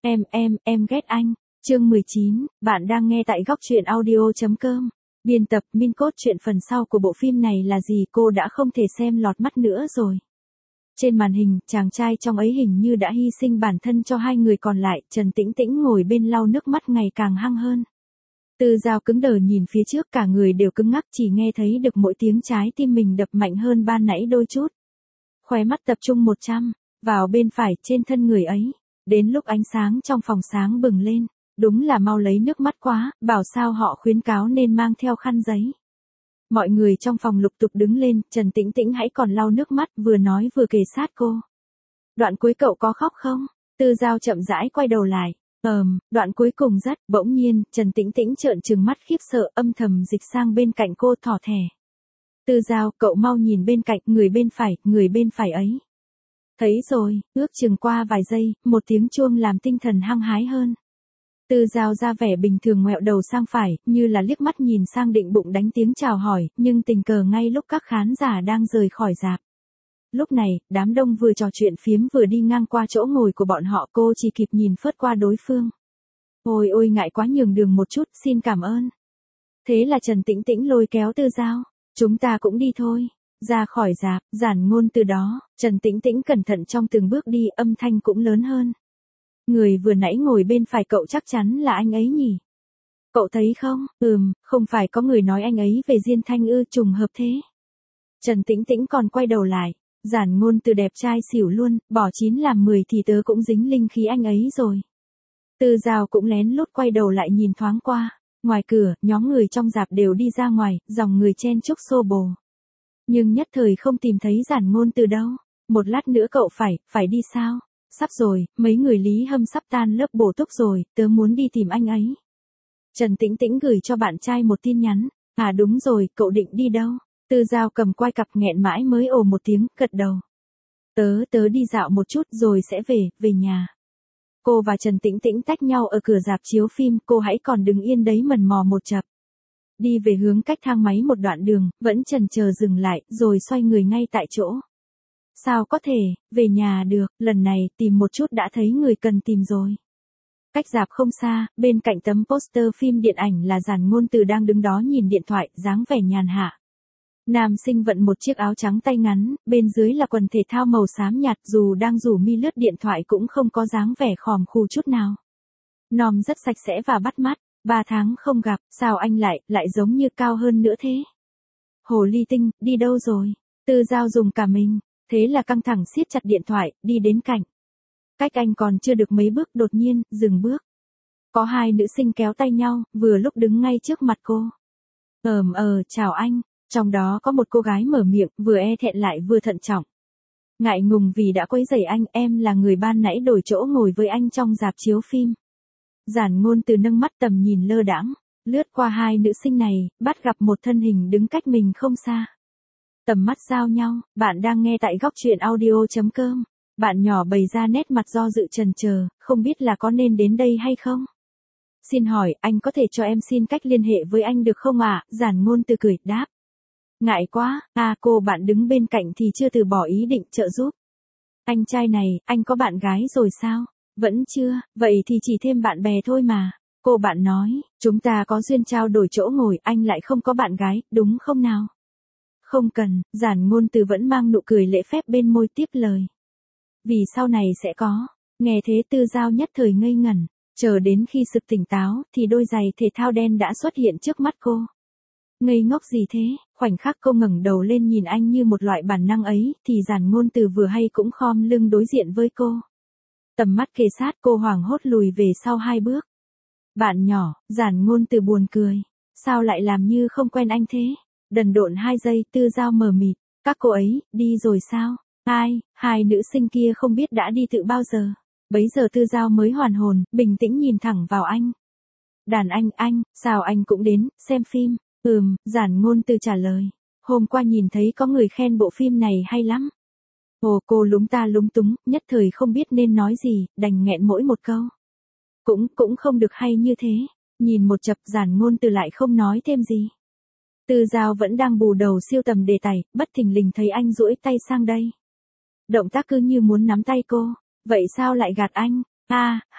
Em ghét anh. Chương 19, bạn đang nghe tại góc truyện audio.com. Biên tập Min cốt truyện phần sau của bộ phim này là gì cô đã không thể xem lọt mắt nữa rồi. Trên màn hình, chàng trai trong ấy hình như đã hy sinh bản thân cho hai người còn lại, Trần Tĩnh Tĩnh ngồi bên lau nước mắt ngày càng hăng hơn. Tư Giao cứng đờ nhìn phía trước, cả người đều cứng ngắc, chỉ nghe thấy được mỗi tiếng trái tim mình đập mạnh hơn ban nãy đôi chút. Khóe mắt tập trung 100, vào bên phải trên thân người ấy. Đến lúc ánh sáng trong phòng sáng bừng lên, đúng là mau lấy nước mắt quá, bảo sao họ khuyến cáo nên mang theo khăn giấy. Mọi người trong phòng lục tục đứng lên, Trần Tĩnh Tĩnh hãy còn lau nước mắt, vừa nói vừa kề sát cô. Đoạn cuối cậu có khóc không? Tư Giao chậm rãi quay đầu lại. Đoạn cuối cùng rất, bỗng nhiên, Trần Tĩnh Tĩnh trợn trừng mắt khiếp sợ, âm thầm dịch sang bên cạnh cô thỏ thẻ. Tư Giao, cậu mau nhìn bên cạnh, người bên phải ấy. Thấy rồi, ước chừng qua vài giây, một tiếng chuông làm tinh thần hăng hái hơn. Tư Giao ra vẻ bình thường ngoẹo đầu sang phải, như là liếc mắt nhìn sang định bụng đánh tiếng chào hỏi, nhưng tình cờ ngay lúc các khán giả đang rời khỏi rạp. Lúc này, đám đông vừa trò chuyện phiếm vừa đi ngang qua chỗ ngồi của bọn họ, cô chỉ kịp nhìn phớt qua đối phương. Ôi ôi ngại quá, nhường đường một chút, xin cảm ơn. Thế là Trần Tĩnh Tĩnh lôi kéo Tư Giao, chúng ta cũng đi thôi. Ra khỏi rạp, giản ngôn từ đó, Trần Tĩnh Tĩnh cẩn thận trong từng bước đi, âm thanh cũng lớn hơn. Người vừa nãy ngồi bên phải cậu chắc chắn là anh ấy nhỉ? Cậu thấy không? Không phải có người nói anh ấy về Diên Thanh ư, trùng hợp thế. Trần Tĩnh Tĩnh còn quay đầu lại, giản ngôn từ đẹp trai xỉu luôn, bỏ 9 làm 10 thì tớ cũng dính linh khí anh ấy rồi. Tư Giao cũng lén lút quay đầu lại nhìn thoáng qua, ngoài cửa, nhóm người trong rạp đều đi ra ngoài, dòng người chen chúc xô bồ. Nhưng nhất thời không tìm thấy giản ngôn từ đâu. Một lát nữa cậu phải đi sao? Sắp rồi, mấy người Lý Hâm sắp tan lớp bổ túc rồi, tớ muốn đi tìm anh ấy. Trần Tĩnh Tĩnh gửi cho bạn trai một tin nhắn. À đúng rồi, cậu định đi đâu? Tư Giao cầm quai cặp nghẹn mãi mới ồ một tiếng, gật đầu. Tớ đi dạo một chút rồi sẽ về nhà. Cô và Trần Tĩnh Tĩnh tách nhau ở cửa rạp chiếu phim, cô hãy còn đứng yên đấy mần mò một chập. Đi về hướng cách thang máy một đoạn đường, vẫn chần chờ dừng lại, rồi xoay người ngay tại chỗ. Sao có thể, về nhà được, lần này tìm một chút đã thấy người cần tìm rồi. Cách rạp không xa, bên cạnh tấm poster phim điện ảnh là giản ngôn từ đang đứng đó nhìn điện thoại, dáng vẻ nhàn hạ. Nam sinh vận một chiếc áo trắng tay ngắn, bên dưới là quần thể thao màu xám nhạt, dù đang rủ mi lướt điện thoại cũng không có dáng vẻ khòm khù chút nào. Nom rất sạch sẽ và bắt mắt. 3 tháng không gặp, sao anh lại giống như cao hơn nữa thế? Hồ ly tinh, đi đâu rồi? Tư Giao dùng cả mình, thế là căng thẳng siết chặt điện thoại, đi đến cạnh. Cách anh còn chưa được mấy bước, đột nhiên, dừng bước. Có hai nữ sinh kéo tay nhau, vừa lúc đứng ngay trước mặt cô. Chào anh, trong đó có một cô gái mở miệng, vừa e thẹn lại vừa thận trọng. Ngại ngùng vì đã quấy rầy anh, em là người ban nãy đổi chỗ ngồi với anh trong rạp chiếu phim. Giản ngôn từ nâng mắt tầm nhìn lơ đãng, lướt qua hai nữ sinh này, bắt gặp một thân hình đứng cách mình không xa. Tầm mắt giao nhau, bạn đang nghe tại góc truyện audio.com. Bạn nhỏ bày ra nét mặt do dự chần chờ, không biết là có nên đến đây hay không. Xin hỏi, anh có thể cho em xin cách liên hệ với anh được không ạ? Giản ngôn từ cười, đáp. Ngại quá, cô bạn đứng bên cạnh thì chưa từ bỏ ý định trợ giúp. Anh trai này, anh có bạn gái rồi sao? Vẫn chưa, vậy thì chỉ thêm bạn bè thôi mà. Cô bạn nói, chúng ta có duyên trao đổi chỗ ngồi, anh lại không có bạn gái, đúng không nào? Không cần, giản ngôn từ vẫn mang nụ cười lễ phép bên môi tiếp lời. Vì sau này sẽ có. Nghe thế Tư Giao nhất thời ngây ngẩn, chờ đến khi sực tỉnh táo thì đôi giày thể thao đen đã xuất hiện trước mắt cô. Ngây ngốc gì thế? Khoảnh khắc cô ngẩng đầu lên nhìn anh như một loại bản năng ấy, thì giản ngôn từ vừa hay cũng khom lưng đối diện với cô. Tầm mắt kề sát, cô hoảng hốt lùi về sau 2 bước. Bạn nhỏ, giản ngôn từ buồn cười. Sao lại làm như không quen anh thế? Đần độn 2 giây, Tư Giao mờ mịt. Các cô ấy, đi rồi sao? Ai? Hai nữ sinh kia không biết đã đi từ bao giờ. Bấy giờ Tư Giao mới hoàn hồn, bình tĩnh nhìn thẳng vào anh. Đàn anh, sao anh cũng đến, xem phim? Giản ngôn từ trả lời. Hôm qua nhìn thấy có người khen bộ phim này hay lắm. Cô lúng ta lúng túng, nhất thời không biết nên nói gì, đành nghẹn mỗi một câu. Cũng không được hay như thế. Nhìn một chập giản ngôn từ lại không nói thêm gì. Tư Giao vẫn đang bù đầu siêu tầm đề tài, bất thình lình thấy anh duỗi tay sang đây. Động tác cứ như muốn nắm tay cô. Vậy sao lại gạt anh?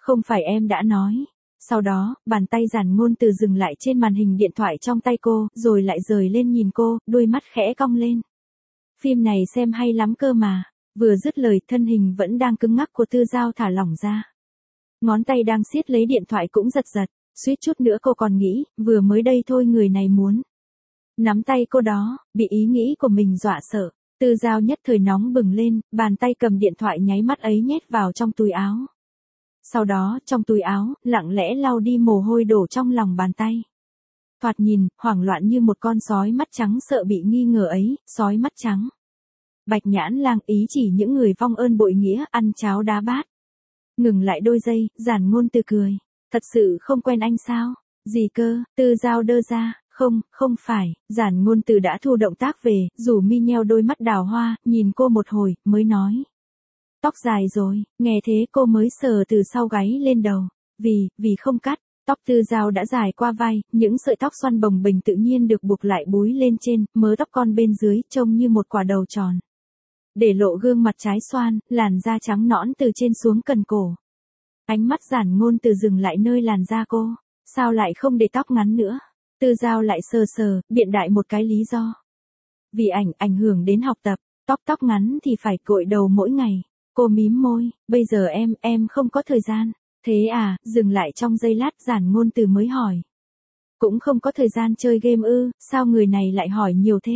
Không phải em đã nói. Sau đó, bàn tay Giản Ngôn Từ dừng lại trên màn hình điện thoại trong tay cô, rồi lại rời lên nhìn cô, đôi mắt khẽ cong lên. Phim này xem hay lắm cơ mà. Vừa dứt lời, thân hình vẫn đang cứng ngắc của Tư Giao thả lỏng ra. Ngón tay đang siết lấy điện thoại cũng giật giật, suýt chút nữa cô còn nghĩ, vừa mới đây thôi người này muốn nắm tay cô đó, bị ý nghĩ của mình dọa sợ. Tư Giao nhất thời nóng bừng lên, bàn tay cầm điện thoại nháy mắt ấy nhét vào trong túi áo. Sau đó, trong túi áo, lặng lẽ lau đi mồ hôi đổ trong lòng bàn tay. Thoạt nhìn, hoảng loạn như một con sói mắt trắng sợ bị nghi ngờ ấy, sói mắt trắng. Bạch Nhãn Lang ý chỉ những người vong ơn bội nghĩa, ăn cháo đá bát. Ngừng lại đôi giây, Giản Ngôn Từ cười. Thật sự không quen anh sao? Gì cơ? Tư Giao đơ ra. Không phải. Giản Ngôn Từ đã thu động tác về, rủ mi nheo đôi mắt đào hoa, nhìn cô một hồi, mới nói. Tóc dài rồi. Nghe thế cô mới sờ từ sau gáy lên đầu. Vì không cắt. Tóc Tư Giao đã dài qua vai, những sợi tóc xoăn bồng bềnh tự nhiên được buộc lại búi lên trên, mớ tóc con bên dưới trông như một quả đầu tròn. Để lộ gương mặt trái xoan, làn da trắng nõn từ trên xuống cần cổ. Ánh mắt Giản Ngôn Từ dừng lại nơi làn da cô. Sao lại không để tóc ngắn nữa? Tư Giao lại sờ, biện đại một cái lý do. Vì ảnh hưởng đến học tập, tóc ngắn thì phải cội đầu mỗi ngày. Cô mím môi, bây giờ em không có thời gian. Thế à, dừng lại trong giây lát Giản Ngôn Từ mới hỏi. Cũng không có thời gian chơi game ư, sao người này lại hỏi nhiều thế?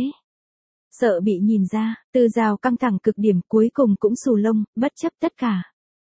Sợ bị nhìn ra, Tư Giao căng thẳng cực điểm cuối cùng cũng xù lông, bất chấp tất cả.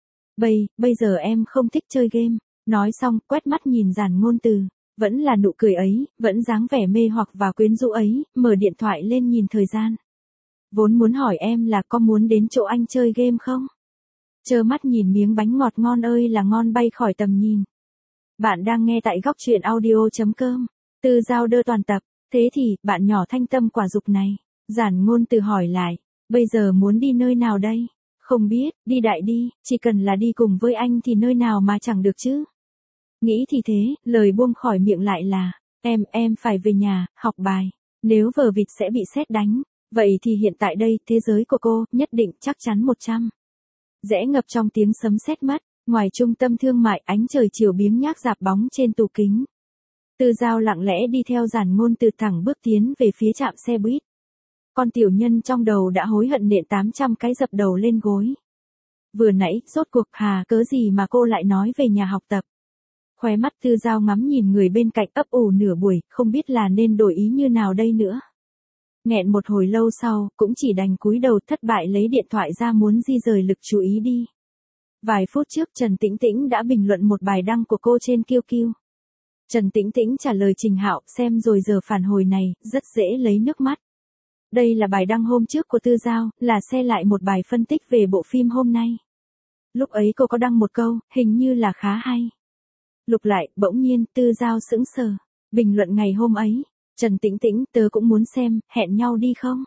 Bây giờ em không thích chơi game. Nói xong, quét mắt nhìn Giản Ngôn Từ. Vẫn là nụ cười ấy, vẫn dáng vẻ mê hoặc và quyến rũ ấy, mở điện thoại lên nhìn thời gian. Vốn muốn hỏi em là có muốn đến chỗ anh chơi game không? Trơ mắt nhìn miếng bánh ngọt ngon ơi là ngon bay khỏi tầm nhìn. Bạn đang nghe tại góc truyện audio.com. Tư Giao đơ toàn tập. Thế thì, bạn nhỏ thanh tâm quả dục này. Giản Ngôn Từ hỏi lại. Bây giờ muốn đi nơi nào đây? Không biết, đi đại đi, chỉ cần là đi cùng với anh thì nơi nào mà chẳng được chứ. Nghĩ thì thế, lời buông khỏi miệng lại là, em phải về nhà, học bài. Nếu vờ vịt sẽ bị sét đánh. Vậy thì hiện tại đây, thế giới của cô, nhất định, chắc chắn 100. Rẽ ngập trong tiếng sấm sét mất, ngoài trung tâm thương mại ánh trời chiều biếng nhác rạp bóng trên tủ kính. Tư Giao lặng lẽ đi theo Giản Ngôn Từ thẳng bước tiến về phía trạm xe buýt. Con tiểu nhân trong đầu đã hối hận nện 800 cái dập đầu lên gối. Vừa nãy, rốt cuộc cớ gì mà cô lại nói về nhà học tập. Khóe mắt Tư Giao ngắm nhìn người bên cạnh ấp ủ nửa buổi, không biết là nên đổi ý như nào đây nữa. Nghẹn một hồi lâu sau, cũng chỉ đành cúi đầu thất bại lấy điện thoại ra muốn di rời lực chú ý đi. Vài phút trước Trần Tĩnh Tĩnh đã bình luận một bài đăng của cô trên QQ. Trần Tĩnh Tĩnh trả lời Trình Hạo xem rồi giờ phản hồi này, rất dễ lấy nước mắt. Đây là bài đăng hôm trước của Tư Giao, là xe lại một bài phân tích về bộ phim hôm nay. Lúc ấy cô có đăng một câu, hình như là khá hay. Lục lại, bỗng nhiên, Tư Giao sững sờ. Bình luận ngày hôm ấy. Trần Tĩnh Tĩnh, tớ cũng muốn xem, hẹn nhau đi không?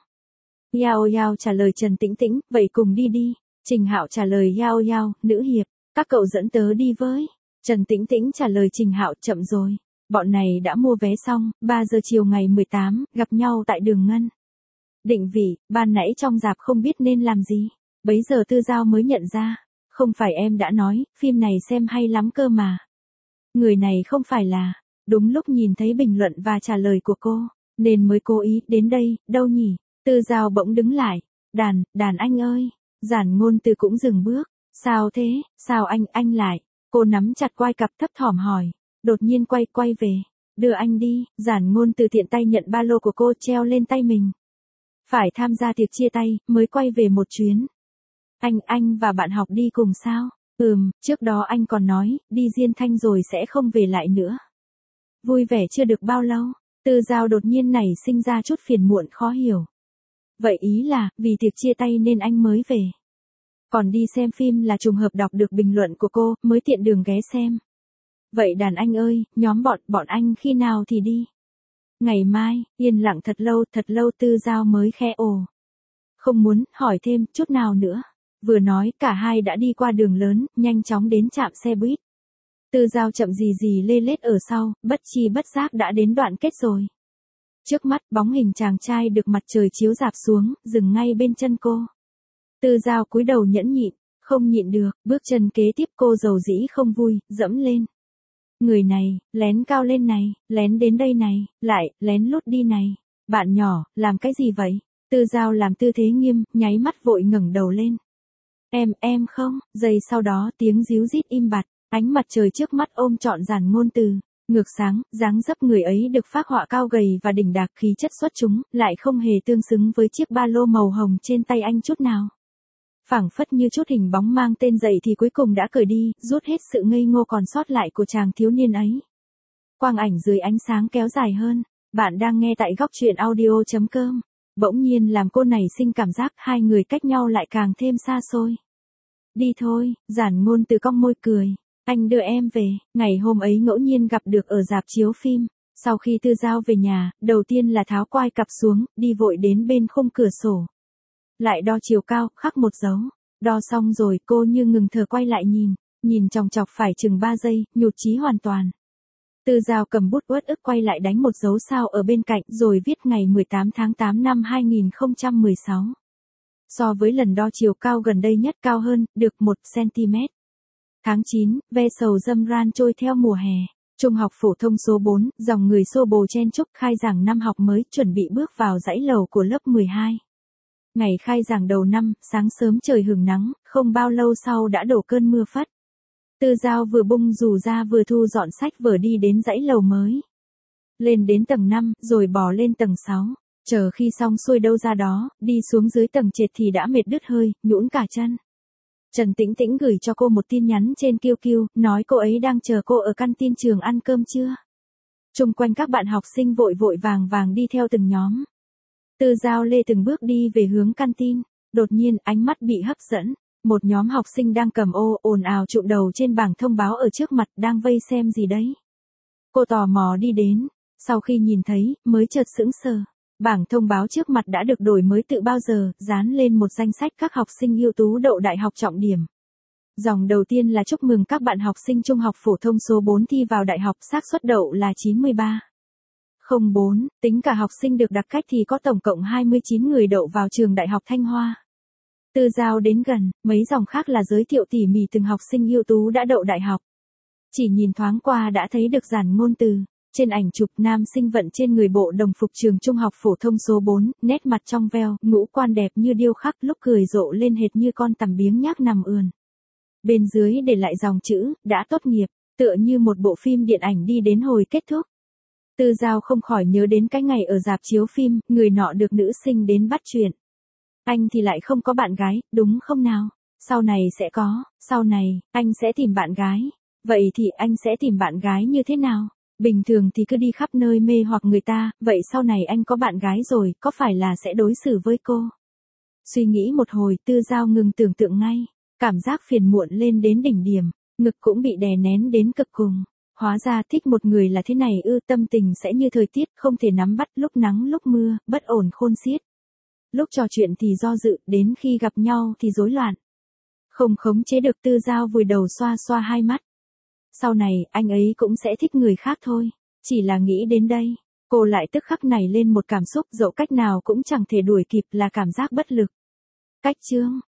Yao trả lời Trần Tĩnh Tĩnh, vậy cùng đi đi. Trình Hạo trả lời Yao, nữ hiệp, các cậu dẫn tớ đi với. Trần Tĩnh Tĩnh trả lời Trình Hạo, chậm rồi. Bọn này đã mua vé xong, 3 giờ chiều ngày 18, gặp nhau tại đường Ngân. Định vị, ban nãy trong rạp không biết nên làm gì. Bấy giờ Tư Giao mới nhận ra. Không phải em đã nói, phim này xem hay lắm cơ mà. Người này không phải là. Đúng lúc nhìn thấy bình luận và trả lời của cô, nên mới cố ý đến đây, đâu nhỉ? Tư Giao bỗng đứng lại. Đàn anh ơi. Giản Ngôn Từ cũng dừng bước. Sao thế, sao anh lại? Cô nắm chặt quai cặp thấp thỏm hỏi. Đột nhiên quay về. Đưa anh đi. Giản Ngôn Từ tiện tay nhận ba lô của cô treo lên tay mình. Phải tham gia tiệc chia tay, mới quay về một chuyến. Anh và bạn học đi cùng sao? Trước đó anh còn nói, đi Diên Thanh rồi sẽ không về lại nữa. Vui vẻ chưa được bao lâu, Tư Giao đột nhiên nảy sinh ra chút phiền muộn khó hiểu. Vậy ý là, vì tiệc chia tay nên anh mới về. Còn đi xem phim là trùng hợp đọc được bình luận của cô, mới tiện đường ghé xem. Vậy đàn anh ơi, nhóm bọn anh khi nào thì đi? Ngày mai, yên lặng thật lâu Tư Giao mới khẽ ồ. Không muốn hỏi thêm chút nào nữa. Vừa nói cả hai đã đi qua đường lớn, nhanh chóng đến trạm xe buýt. Tư Giao chậm gì lê lết ở sau, bất chi bất giác đã đến đoạn kết rồi. Trước mắt bóng hình chàng trai được mặt trời chiếu rạp xuống, dừng ngay bên chân cô. Tư Giao cúi đầu nhẫn nhịn, Không nhịn được, bước chân kế tiếp cô dầu dĩ không vui, dẫm lên. Người này, lén cao lên này, lén đến đây này, lại, lén lút đi này. Bạn nhỏ, làm cái gì vậy? Tư Giao làm tư thế nghiêm, nháy mắt vội ngẩng đầu lên. Em không, giây sau đó tiếng ríu rít im bặt, ánh mặt trời trước mắt ôm trọn dàn ngôn từ. Ngược sáng, dáng dấp người ấy được phác họa cao gầy và đỉnh đạc khí chất xuất chúng, lại không hề tương xứng với chiếc ba lô màu hồng trên tay anh chút nào. Phảng phất như chút hình bóng mang tên dậy thì cuối cùng đã cởi đi, rút hết sự ngây ngô còn sót lại của chàng thiếu niên ấy. Quang ảnh dưới ánh sáng kéo dài hơn, bạn đang nghe tại góc truyện audio.com. Bỗng nhiên làm cô này sinh cảm giác hai người cách nhau lại càng thêm xa xôi. Đi thôi, giản ngôn từ cong môi cười. Anh đưa em về, ngày hôm ấy ngẫu nhiên gặp được ở rạp chiếu phim. Sau khi Tư Giao về nhà, đầu tiên là tháo quai cặp xuống, đi vội đến bên khung cửa sổ. Lại đo chiều cao, khắc một dấu. Đo xong rồi cô như ngừng thở quay lại nhìn chòng chọc phải chừng 3 giây, nhụt chí hoàn toàn. Tư Giao cầm bút uất ức quay lại đánh một dấu sao ở bên cạnh rồi viết ngày 18 tháng 8 năm 2016. So với lần đo chiều cao gần đây nhất cao hơn, được 1 cm. Tháng 9, ve sầu dâm ran trôi theo mùa hè. Trung học phổ thông số 4, dòng người xô bồ chen chúc khai giảng năm học mới chuẩn bị bước vào dãy lầu của lớp 12. Ngày khai giảng đầu năm, sáng sớm trời hửng nắng, không bao lâu sau đã đổ cơn mưa phất. Tư Giao vừa bung dù ra vừa thu dọn sách vở đi đến dãy lầu mới. Lên đến tầng 5, rồi bò lên tầng 6. Chờ khi xong xuôi đâu ra đó, đi xuống dưới tầng trệt thì đã mệt đứt hơi, nhũn cả chân. Trần Tĩnh Tĩnh gửi cho cô một tin nhắn trên QQ, nói cô ấy đang chờ cô ở căn tin trường ăn cơm trưa. Chung quanh các bạn học sinh vội vội vàng vàng đi theo từng nhóm. Tư Giao lê từng bước đi về hướng căn tin, đột nhiên ánh mắt bị hấp dẫn. Một nhóm học sinh đang cầm ô ồn ào trụm đầu trên bảng thông báo ở trước mặt đang vây xem gì đấy. Cô tò mò đi đến, sau khi nhìn thấy, mới chợt sững sờ. Bảng thông báo trước mặt đã được đổi mới từ bao giờ, dán lên một danh sách các học sinh ưu tú đậu đại học trọng điểm. Dòng đầu tiên là chúc mừng các bạn học sinh trung học phổ thông số 4 thi vào đại học, xác suất đậu là 93,04, tính cả học sinh được đặc cách thì có tổng cộng 29 người đậu vào trường Đại học Thanh Hoa. Tư Giao đến gần, mấy dòng khác là giới thiệu tỉ mỉ từng học sinh ưu tú đã đậu đại học. Chỉ nhìn thoáng qua đã thấy được dàn ngôn từ. Trên ảnh chụp nam sinh vận trên người bộ đồng phục trường trung học phổ thông số 4, nét mặt trong veo, ngũ quan đẹp như điêu khắc, lúc cười rộ lên hệt như con tằm biếng nhác nằm ườn. Bên dưới để lại dòng chữ, đã tốt nghiệp, tựa như một bộ phim điện ảnh đi đến hồi kết thúc. Tư Giao không khỏi nhớ đến cái ngày ở rạp chiếu phim, người nọ được nữ sinh đến bắt chuyện. Anh thì lại không có bạn gái, đúng không nào? Sau này sẽ có, sau này, anh sẽ tìm bạn gái. Vậy thì anh sẽ tìm bạn gái như thế nào? Bình thường thì cứ đi khắp nơi mê hoặc người ta, vậy sau này anh có bạn gái rồi, có phải là sẽ đối xử với cô? Suy nghĩ một hồi, Tư Giao ngừng tưởng tượng ngay. Cảm giác phiền muộn lên đến đỉnh điểm, ngực cũng bị đè nén đến cực cùng. Hóa ra thích một người là thế này ư, tâm tình sẽ như thời tiết, không thể nắm bắt, lúc nắng lúc mưa, bất ổn khôn xiết. Lúc trò chuyện thì do dự, đến khi gặp nhau thì rối loạn. Không khống chế được, Tư Giao vùi đầu xoa xoa hai mắt. Sau này, anh ấy cũng sẽ thích người khác thôi. Chỉ là nghĩ đến đây, cô lại tức khắc nảy lên một cảm xúc dẫu cách nào cũng chẳng thể đuổi kịp, là cảm giác bất lực. Cách chương